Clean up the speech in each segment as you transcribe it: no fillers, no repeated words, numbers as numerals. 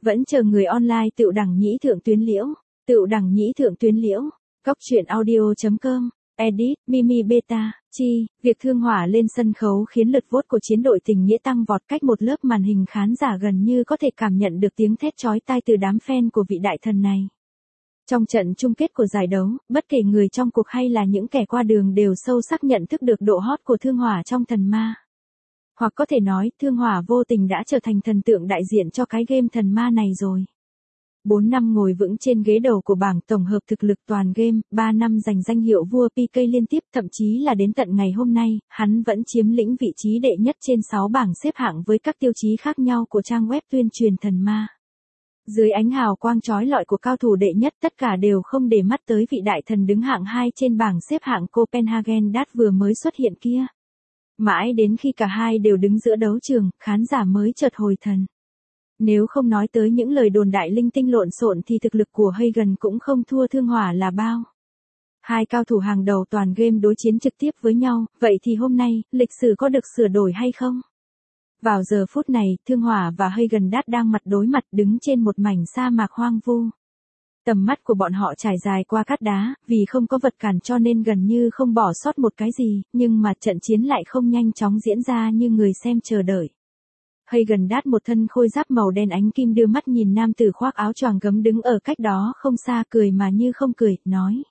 Vẫn chờ người online Tựu Đẳng Nhĩ Thượng Tuyến Liễu. Tựu Đẳng Nhĩ Thượng Tuyến Liễu. Góc truyện audio.com. Edit, Mimi Beta, Chi, việc Thương Hỏa lên sân khấu khiến lượt vote của chiến đội tình nghĩa tăng vọt, cách một lớp màn hình khán giả gần như có thể cảm nhận được tiếng thét chói tai từ đám fan của vị đại thần này. Trong trận chung kết của giải đấu, bất kể người trong cuộc hay là những kẻ qua đường đều sâu sắc nhận thức được độ hot của Thương Hỏa trong Thần Ma. Hoặc có thể nói, Thương Hỏa vô tình đã trở thành thần tượng đại diện cho cái game Thần Ma này rồi. 4 năm ngồi vững trên ghế đầu của bảng tổng hợp thực lực toàn game, 3 năm giành danh hiệu vua PK liên tiếp, thậm chí là đến tận ngày hôm nay, hắn vẫn chiếm lĩnh vị trí đệ nhất trên 6 bảng xếp hạng với các tiêu chí khác nhau của trang web tuyên truyền Thần Ma. Dưới ánh hào quang chói lọi của cao thủ đệ nhất, tất cả đều không để mắt tới vị đại thần đứng hạng 2 trên bảng xếp hạng Copenhagen Dat vừa mới xuất hiện kia. Mãi đến khi cả hai đều đứng giữa đấu trường, khán giả mới chợt hồi thần. Nếu không nói tới những lời đồn đại linh tinh lộn xộn thì thực lực của Hagen cũng không thua Thương Hỏa là bao. Hai cao thủ hàng đầu toàn game đối chiến trực tiếp với nhau, vậy thì hôm nay, lịch sử có được sửa đổi hay không? Vào giờ phút này, Thương Hỏa và Hagen Dat đang mặt đối mặt đứng trên một mảnh sa mạc hoang vu. Tầm mắt của bọn họ trải dài qua cát đá, vì không có vật cản cho nên gần như không bỏ sót một cái gì, nhưng mà trận chiến lại không nhanh chóng diễn ra như người xem chờ đợi. Hagen Dat một thân khôi giáp màu đen ánh kim đưa mắt nhìn nam tử khoác áo choàng gấm đứng ở cách đó không xa, cười mà như không cười, nói.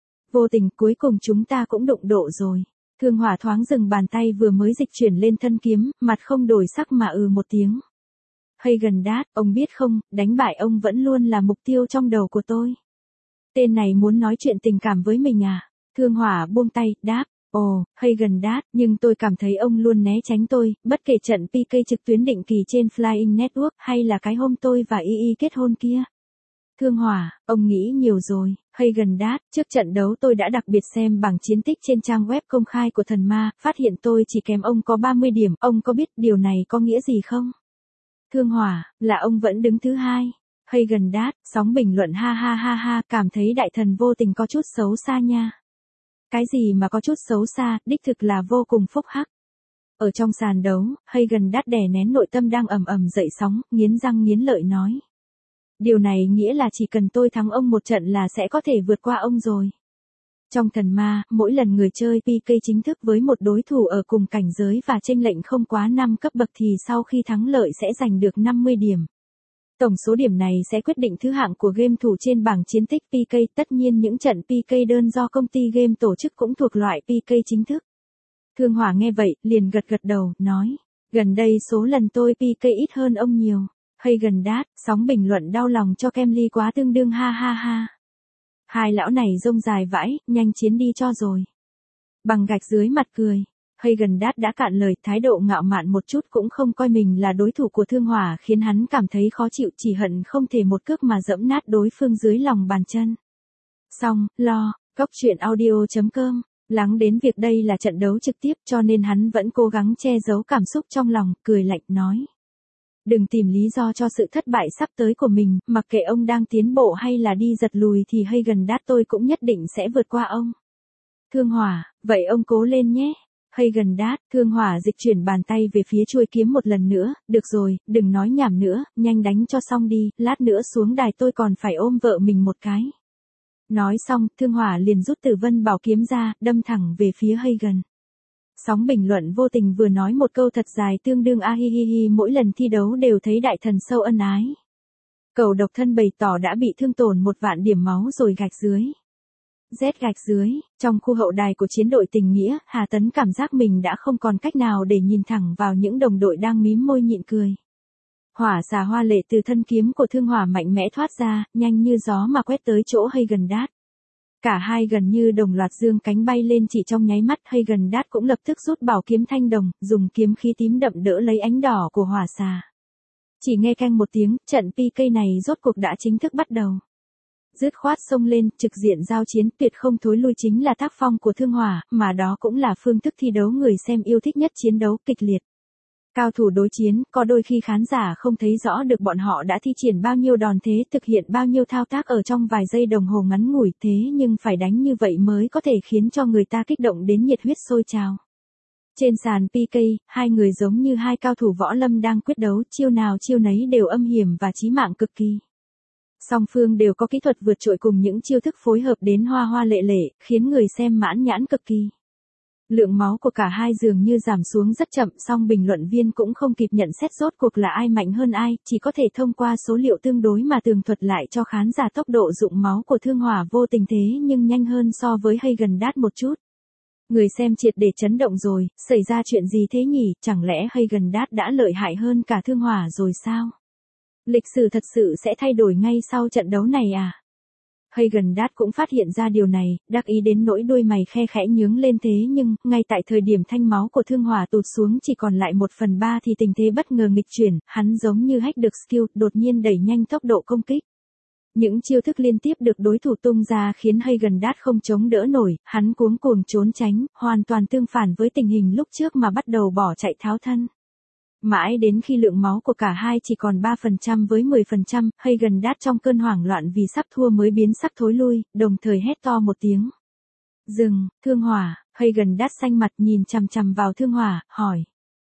Vô tình, cuối cùng chúng ta cũng đụng độ rồi. Thương Hỏa thoáng dừng bàn tay vừa mới dịch chuyển lên thân kiếm, mặt không đổi sắc mà một tiếng. Hagen Dat, ông biết không, đánh bại ông vẫn luôn là mục tiêu trong đầu của tôi. Tên này muốn nói chuyện tình cảm với mình à? Thương Hỏa buông tay, đáp. Ồ, Hagen Dat, nhưng tôi cảm thấy ông luôn né tránh tôi, bất kể trận PK trực tuyến định kỳ trên Flying Network hay là cái hôm tôi và Y kết hôn kia. Thương Hỏa, ông nghĩ nhiều rồi. Hagen Dat, trước trận đấu tôi đã đặc biệt xem bảng chiến tích trên trang web công khai của Thần Ma, phát hiện tôi chỉ kém ông có 30 điểm, ông có biết điều này có nghĩa gì không? Thương Hỏa, là ông vẫn đứng thứ hai. Hagen Dat, sóng bình luận ha ha ha ha, cảm thấy đại thần vô tình có chút xấu xa nha. Cái gì mà có chút xấu xa, đích thực là vô cùng phúc hắc. Ở trong sàn đấu, Hagen Dat đè nén nội tâm đang ầm ầm dậy sóng, nghiến răng nghiến lợi nói. Điều này nghĩa là chỉ cần tôi thắng ông một trận là sẽ có thể vượt qua ông rồi. Trong Thần Ma, mỗi lần người chơi PK chính thức với một đối thủ ở cùng cảnh giới và chênh lệch không quá 5 cấp bậc thì sau khi thắng lợi sẽ giành được 50 điểm. Tổng số điểm này sẽ quyết định thứ hạng của game thủ trên bảng chiến tích PK, tất nhiên những trận PK đơn do công ty game tổ chức cũng thuộc loại PK chính thức. Thương Hỏa nghe vậy, liền gật đầu, nói, gần đây số lần tôi PK ít hơn ông nhiều. Hagen Dat, sóng bình luận đau lòng cho Kemly quá tương đương ha ha ha. Hai lão này rông dài vãi, nhanh chiến đi cho rồi. Bằng gạch dưới mặt cười. Hagen Dat đã cạn lời, thái độ ngạo mạn một chút cũng không coi mình là đối thủ của Thương Hỏa khiến hắn cảm thấy khó chịu, chỉ hận không thể một cước mà dẫm nát đối phương dưới lòng bàn chân. Xong, lo, góc truyện audio.com, lắng đến việc đây là trận đấu trực tiếp cho nên hắn vẫn cố gắng che giấu cảm xúc trong lòng, cười lạnh nói. Đừng tìm lý do cho sự thất bại sắp tới của mình, mặc kệ ông đang tiến bộ hay là đi giật lùi thì Hagen Dat tôi cũng nhất định sẽ vượt qua ông. Thương Hỏa, vậy ông cố lên nhé. Hagen Dat, Thương Hỏa dịch chuyển bàn tay về phía chuôi kiếm một lần nữa, được rồi, đừng nói nhảm nữa, nhanh đánh cho xong đi, lát nữa xuống đài tôi còn phải ôm vợ mình một cái. Nói xong, Thương Hỏa liền rút Tử Vân Bảo kiếm ra, đâm thẳng về phía Hagen. Sóng bình luận vô tình vừa nói một câu thật dài tương đương ahihihi, mỗi lần thi đấu đều thấy đại thần sâu ân ái. Cầu độc thân bày tỏ đã bị thương tổn 1 vạn điểm máu rồi gạch dưới. Z gạch dưới, trong khu hậu đài của chiến đội tình nghĩa, Hà Tấn cảm giác mình đã không còn cách nào để nhìn thẳng vào những đồng đội đang mím môi nhịn cười. Hỏa xà hoa lệ từ thân kiếm của Thương Hỏa mạnh mẽ thoát ra, nhanh như gió mà quét tới chỗ Hagen Dat. Cả hai gần như đồng loạt dương cánh bay lên chỉ trong nháy mắt, Hagen Dat cũng lập tức rút bảo kiếm thanh đồng, dùng kiếm khí tím đậm đỡ lấy ánh đỏ của hỏa xà. Chỉ nghe canh một tiếng, trận PK này rốt cuộc đã chính thức bắt đầu. Dứt khoát xông lên, trực diện giao chiến, tuyệt không thối lui chính là tác phong của Thương Hỏa, mà đó cũng là phương thức thi đấu người xem yêu thích nhất, chiến đấu kịch liệt. Cao thủ đối chiến, có đôi khi khán giả không thấy rõ được bọn họ đã thi triển bao nhiêu đòn thế, thực hiện bao nhiêu thao tác ở trong vài giây đồng hồ ngắn ngủi, thế nhưng phải đánh như vậy mới có thể khiến cho người ta kích động đến nhiệt huyết sôi trào. Trên sàn PK, hai người giống như hai cao thủ võ lâm đang quyết đấu, chiêu nào chiêu nấy đều âm hiểm và chí mạng cực kỳ. Song phương đều có kỹ thuật vượt trội cùng những chiêu thức phối hợp đến hoa hoa lệ lệ, khiến người xem mãn nhãn cực kỳ. Lượng máu của cả hai dường như giảm xuống rất chậm, song bình luận viên cũng không kịp nhận xét rốt cuộc là ai mạnh hơn ai, chỉ có thể thông qua số liệu tương đối mà tường thuật lại cho khán giả tốc độ dụng máu của Thương Hỏa Vô Tình thế nhưng nhanh hơn so với Haagen-Dazs một chút. Người xem triệt để chấn động rồi, xảy ra chuyện gì thế nhỉ, chẳng lẽ Haagen-Dazs đã lợi hại hơn cả Thương Hỏa rồi sao? Lịch sử thật sự sẽ thay đổi ngay sau trận đấu này à? Haagen-Dazs cũng phát hiện ra điều này, đắc ý đến nỗi đuôi mày khe khẽ nhướng lên thế nhưng, ngay tại thời điểm thanh máu của Thương Hỏa tụt xuống chỉ còn lại 1/3 thì tình thế bất ngờ nghịch chuyển, hắn giống như hack được skill, đột nhiên đẩy nhanh tốc độ công kích. Những chiêu thức liên tiếp được đối thủ tung ra khiến Haagen-Dazs không chống đỡ nổi, hắn cuống cuồng trốn tránh, hoàn toàn tương phản với tình hình lúc trước mà bắt đầu bỏ chạy tháo thân. Mãi đến khi lượng máu của cả hai chỉ còn 3% với 10%, Haagen-Dazs trong cơn hoảng loạn vì sắp thua mới biến sắc thối lui, đồng thời hét to một tiếng. Dừng, Thương Hỏa, Haagen-Dazs xanh mặt nhìn chằm chằm vào Thương Hỏa, hỏi.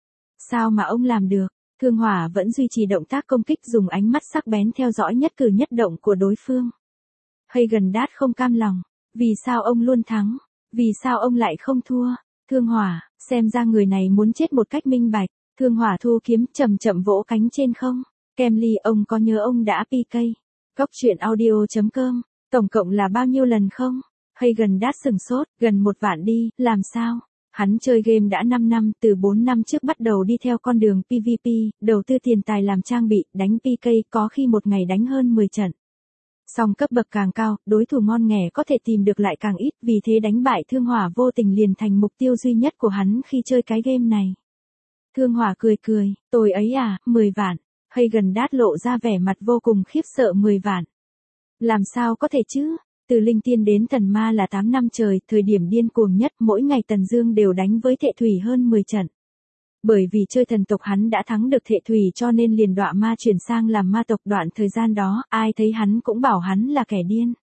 Sao mà ông làm được? Thương Hỏa vẫn duy trì động tác công kích dùng ánh mắt sắc bén theo dõi nhất cử nhất động của đối phương. Haagen-Dazs không cam lòng. Vì sao ông luôn thắng? Vì sao ông lại không thua? Thương Hỏa, xem ra người này muốn chết một cách minh bạch. Thương Hỏa thu kiếm chậm chậm vỗ cánh trên không. Kemly, ông có nhớ ông đã PK? Góc truyện audio.com. Tổng cộng là bao nhiêu lần không? Haagen-Dazs sừng sốt, gần 1 vạn đi, làm sao? Hắn chơi game đã 5 năm, từ 4 năm trước bắt đầu đi theo con đường PvP, đầu tư tiền tài làm trang bị, đánh PK, có khi một ngày đánh hơn 10 trận. Song cấp bậc càng cao, đối thủ ngon nghẻ có thể tìm được lại càng ít, vì thế đánh bại Thương Hỏa Vô Tình liền thành mục tiêu duy nhất của hắn khi chơi cái game này. Thương Hỏa cười cười, tôi ấy à, 10 vạn. Haagen-Dazs lộ ra vẻ mặt vô cùng khiếp sợ. 10 vạn. Làm sao có thể chứ? Từ linh tiên đến thần ma là 8 năm trời, thời điểm điên cuồng nhất, mỗi ngày Tần Dương đều đánh với Thệ Thủy hơn 10 trận. Bởi vì chơi thần tộc hắn đã thắng được Thệ Thủy cho nên liền đọa ma chuyển sang làm ma tộc, đoạn thời gian đó, ai thấy hắn cũng bảo hắn là kẻ điên.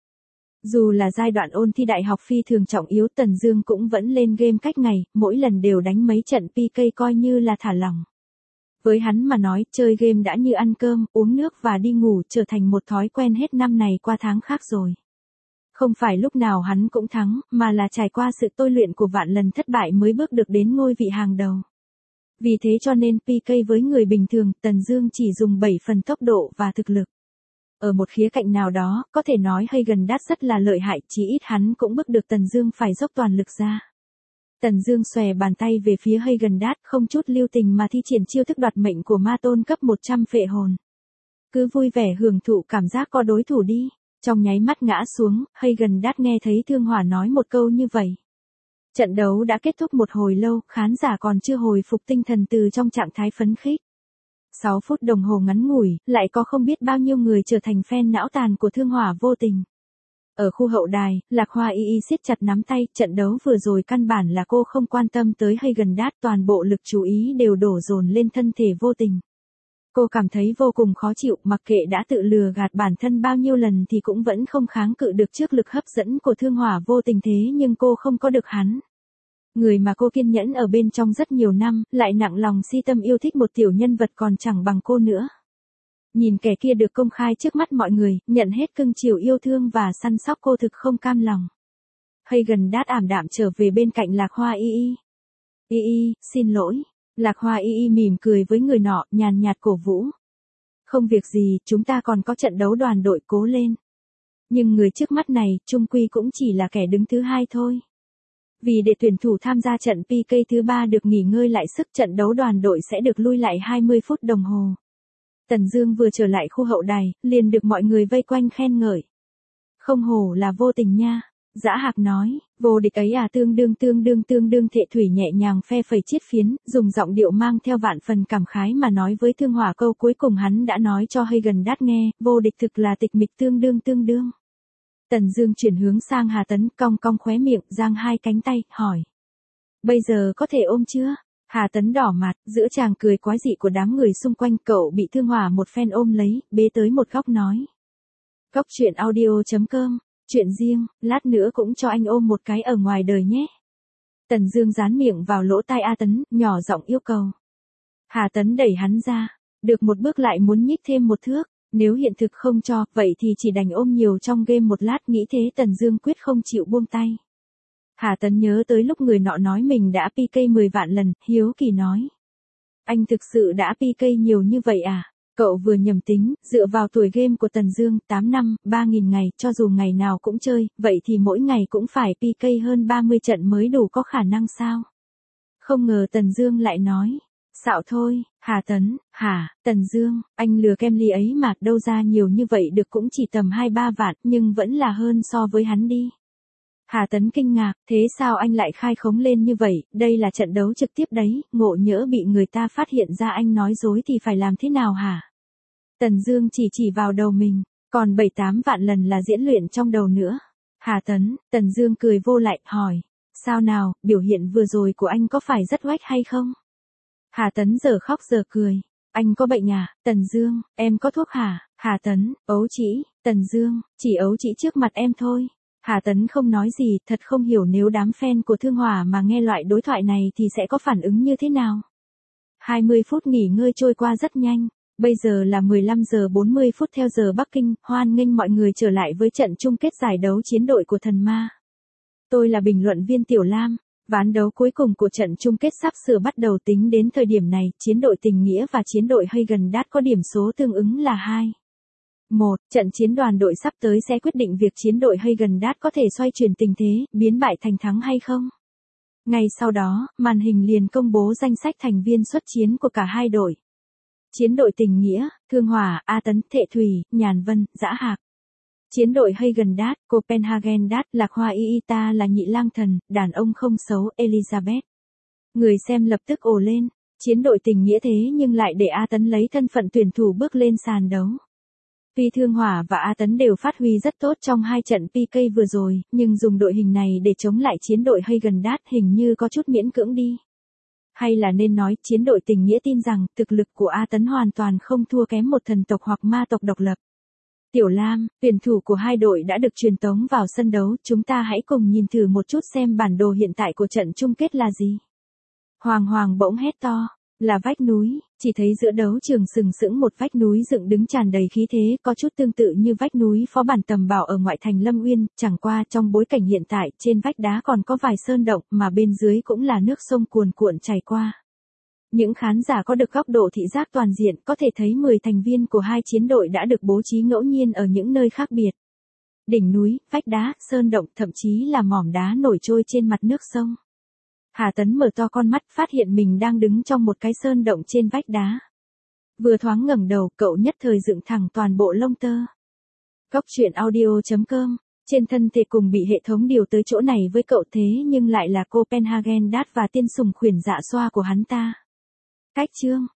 Dù là giai đoạn ôn thi đại học phi thường trọng yếu, Tần Dương cũng vẫn lên game cách ngày, mỗi lần đều đánh mấy trận PK coi như là thả lỏng. Với hắn mà nói, chơi game đã như ăn cơm, uống nước và đi ngủ, trở thành một thói quen hết năm này qua tháng khác rồi. Không phải lúc nào hắn cũng thắng, mà là trải qua sự tôi luyện của vạn lần thất bại mới bước được đến ngôi vị hàng đầu. Vì thế cho nên PK với người bình thường, Tần Dương chỉ dùng 7 phần tốc độ và thực lực. Ở một khía cạnh nào đó, có thể nói Haagen-Dazs rất là lợi hại, chí ít hắn cũng bức được Tần Dương phải dốc toàn lực ra. Tần Dương xòe bàn tay về phía Haagen-Dazs, không chút lưu tình mà thi triển chiêu thức đoạt mệnh của ma tôn cấp 100 phệ hồn. Cứ vui vẻ hưởng thụ cảm giác có đối thủ đi. Trong nháy mắt ngã xuống, Haagen-Dazs nghe thấy Thương Hỏa nói một câu như vậy. Trận đấu đã kết thúc một hồi lâu, khán giả còn chưa hồi phục tinh thần từ trong trạng thái phấn khích. 6 phút đồng hồ ngắn ngủi, lại có không biết bao nhiêu người trở thành fan não tàn của Thương Hỏa Vô Tình. Ở khu hậu đài, Lạc Hoa Y siết chặt nắm tay, trận đấu vừa rồi căn bản là cô không quan tâm tới Haagen-Dazs, toàn bộ lực chú ý đều đổ dồn lên thân thể Vô Tình. Cô cảm thấy vô cùng khó chịu, mặc kệ đã tự lừa gạt bản thân bao nhiêu lần thì cũng vẫn không kháng cự được trước lực hấp dẫn của Thương Hỏa Vô Tình, thế nhưng cô không có được hắn. Người mà cô kiên nhẫn ở bên trong rất nhiều năm, lại nặng lòng si tâm yêu thích một tiểu nhân vật còn chẳng bằng cô nữa. Nhìn kẻ kia được công khai trước mắt mọi người, nhận hết cưng chiều yêu thương và săn sóc, cô thực không cam lòng. Haagen-Dazs ảm đạm trở về bên cạnh Lạc Hoa Y. Y, xin lỗi. Lạc Hoa Y mỉm cười với người nọ, nhàn nhạt cổ vũ. Không việc gì, chúng ta còn có trận đấu đoàn đội, cố lên. Nhưng người trước mắt này, chung quy cũng chỉ là kẻ đứng thứ hai thôi. Vì để tuyển thủ tham gia trận PK thứ 3 được nghỉ ngơi lại sức, trận đấu đoàn đội sẽ được lui lại 20 phút đồng hồ. Tần Dương vừa trở lại khu hậu đài, liền được mọi người vây quanh khen ngợi. Không hổ là Vô Tình nha. Dã Hạc nói, vô địch ấy à, tương đương. Thệ Thủy nhẹ nhàng phe phẩy chiết phiến, dùng giọng điệu mang theo vạn phần cảm khái mà nói với Thương Hỏa câu cuối cùng hắn đã nói cho Haagen-Dazs nghe, vô địch thực là tịch mịch tương đương. Tần Dương chuyển hướng sang Hà Tấn, cong khóe miệng, giang hai cánh tay, hỏi. Bây giờ có thể ôm chưa? Hà Tấn đỏ mặt, giữa chàng cười quái dị của đám người xung quanh, cậu bị Thương Hỏa một phen ôm lấy, bế tới một góc nói. Góc truyện audio.com. Chuyện riêng, lát nữa cũng cho anh ôm một cái ở ngoài đời nhé. Tần Dương dán miệng vào lỗ tai A Tấn, nhỏ giọng yêu cầu. Hà Tấn đẩy hắn ra, được một bước lại muốn nhích thêm một thước, nếu hiện thực không cho, vậy thì chỉ đành ôm nhiều trong game một lát, nghĩ thế Tần Dương quyết không chịu buông tay. Hà Tấn nhớ tới lúc người nọ nói mình đã PK 10 vạn lần, hiếu kỳ nói. Anh thực sự đã PK nhiều như vậy à? Cậu vừa nhầm tính, dựa vào tuổi game của Tần Dương, 8 năm, 3.000 ngày, cho dù ngày nào cũng chơi, vậy thì mỗi ngày cũng phải PK hơn 30 trận mới đủ có khả năng sao? Không ngờ Tần Dương lại nói. Xạo thôi, Hà Tấn, hả, Tần Dương, anh lừa kem ly ấy mà, đâu ra nhiều như vậy được, cũng chỉ tầm 2-3 vạn, nhưng vẫn là hơn so với hắn đi. Hà Tấn kinh ngạc, thế sao anh lại khai khống lên như vậy, đây là trận đấu trực tiếp đấy, ngộ nhỡ bị người ta phát hiện ra anh nói dối thì phải làm thế nào hả? Tần Dương chỉ vào đầu mình, còn 7-8 vạn lần là diễn luyện trong đầu nữa. Hà Tấn, Tần Dương cười vô lại, hỏi, sao nào, biểu hiện vừa rồi của anh có phải rất oách hay không? Hà Tấn giờ khóc giờ cười, anh có bệnh à, Tần Dương, em có thuốc hả? Hà Tấn, ấu trĩ, Tần Dương, chỉ ấu trĩ trước mặt em thôi. Hà Tấn không nói gì, thật không hiểu nếu đám fan của Thương Hỏa mà nghe loại đối thoại này thì sẽ có phản ứng như thế nào. 20 phút nghỉ ngơi trôi qua rất nhanh, bây giờ là 15 giờ 40 phút theo giờ Bắc Kinh, hoan nghênh mọi người trở lại với trận chung kết giải đấu chiến đội của thần ma. Tôi là bình luận viên Tiểu Lam. Ván đấu cuối cùng của trận chung kết sắp sửa bắt đầu, tính đến thời điểm này, chiến đội Tình Nghĩa và chiến đội Häagen-Dazs có điểm số tương ứng là 2-1. Trận chiến đoàn đội sắp tới sẽ quyết định việc chiến đội Häagen-Dazs có thể xoay chuyển tình thế, biến bại thành thắng hay không. Ngay sau đó, màn hình liền công bố danh sách thành viên xuất chiến của cả hai đội. Chiến đội Tình Nghĩa, Thương Hỏa, A Tấn, Thệ Thủy, Nhàn Vân, Dã Hạc. Chiến đội Häagen-Dazs, Copenhagen-Dazs, Lạc Hoa Iita là nhị lang thần, đàn ông không xấu, Elizabeth. Người xem lập tức ồ lên, chiến đội Tình Nghĩa thế nhưng lại để A Tấn lấy thân phận tuyển thủ bước lên sàn đấu. Tuy Thương Hỏa và A Tấn đều phát huy rất tốt trong hai trận PK vừa rồi, nhưng dùng đội hình này để chống lại chiến đội Häagen-Dazs hình như có chút miễn cưỡng đi. Hay là nên nói, chiến đội Tình Nghĩa tin rằng thực lực của A Tấn hoàn toàn không thua kém một thần tộc hoặc ma tộc độc lập. Tiểu Lam, tuyển thủ của hai đội đã được truyền tống vào sân đấu, chúng ta hãy cùng nhìn thử một chút xem bản đồ hiện tại của trận chung kết là gì. Hoàng Hoàng bỗng hét to, là vách núi, chỉ thấy giữa đấu trường sừng sững một vách núi dựng đứng tràn đầy khí thế, có chút tương tự như vách núi Phó Bản Tầm Bảo ở ngoại thành Lâm Uyên, chẳng qua trong bối cảnh hiện tại, trên vách đá còn có vài sơn động, mà bên dưới cũng là nước sông cuồn cuộn chảy qua. Những khán giả có được góc độ thị giác toàn diện có thể thấy 10 thành viên của hai chiến đội đã được bố trí ngẫu nhiên ở những nơi khác biệt. Đỉnh núi, vách đá, sơn động, thậm chí là mỏm đá nổi trôi trên mặt nước sông. Hà Tấn mở to con mắt, phát hiện mình đang đứng trong một cái sơn động trên vách đá. Vừa thoáng ngẩng đầu, cậu nhất thời dựng thẳng toàn bộ lông tơ. Goctruyện.audio.com. Trên thân thể cùng bị hệ thống điều tới chỗ này với cậu, thế nhưng lại là Copenhagen-Dazs và tiên sủng khuyển dạ xoa của hắn ta. Cách chương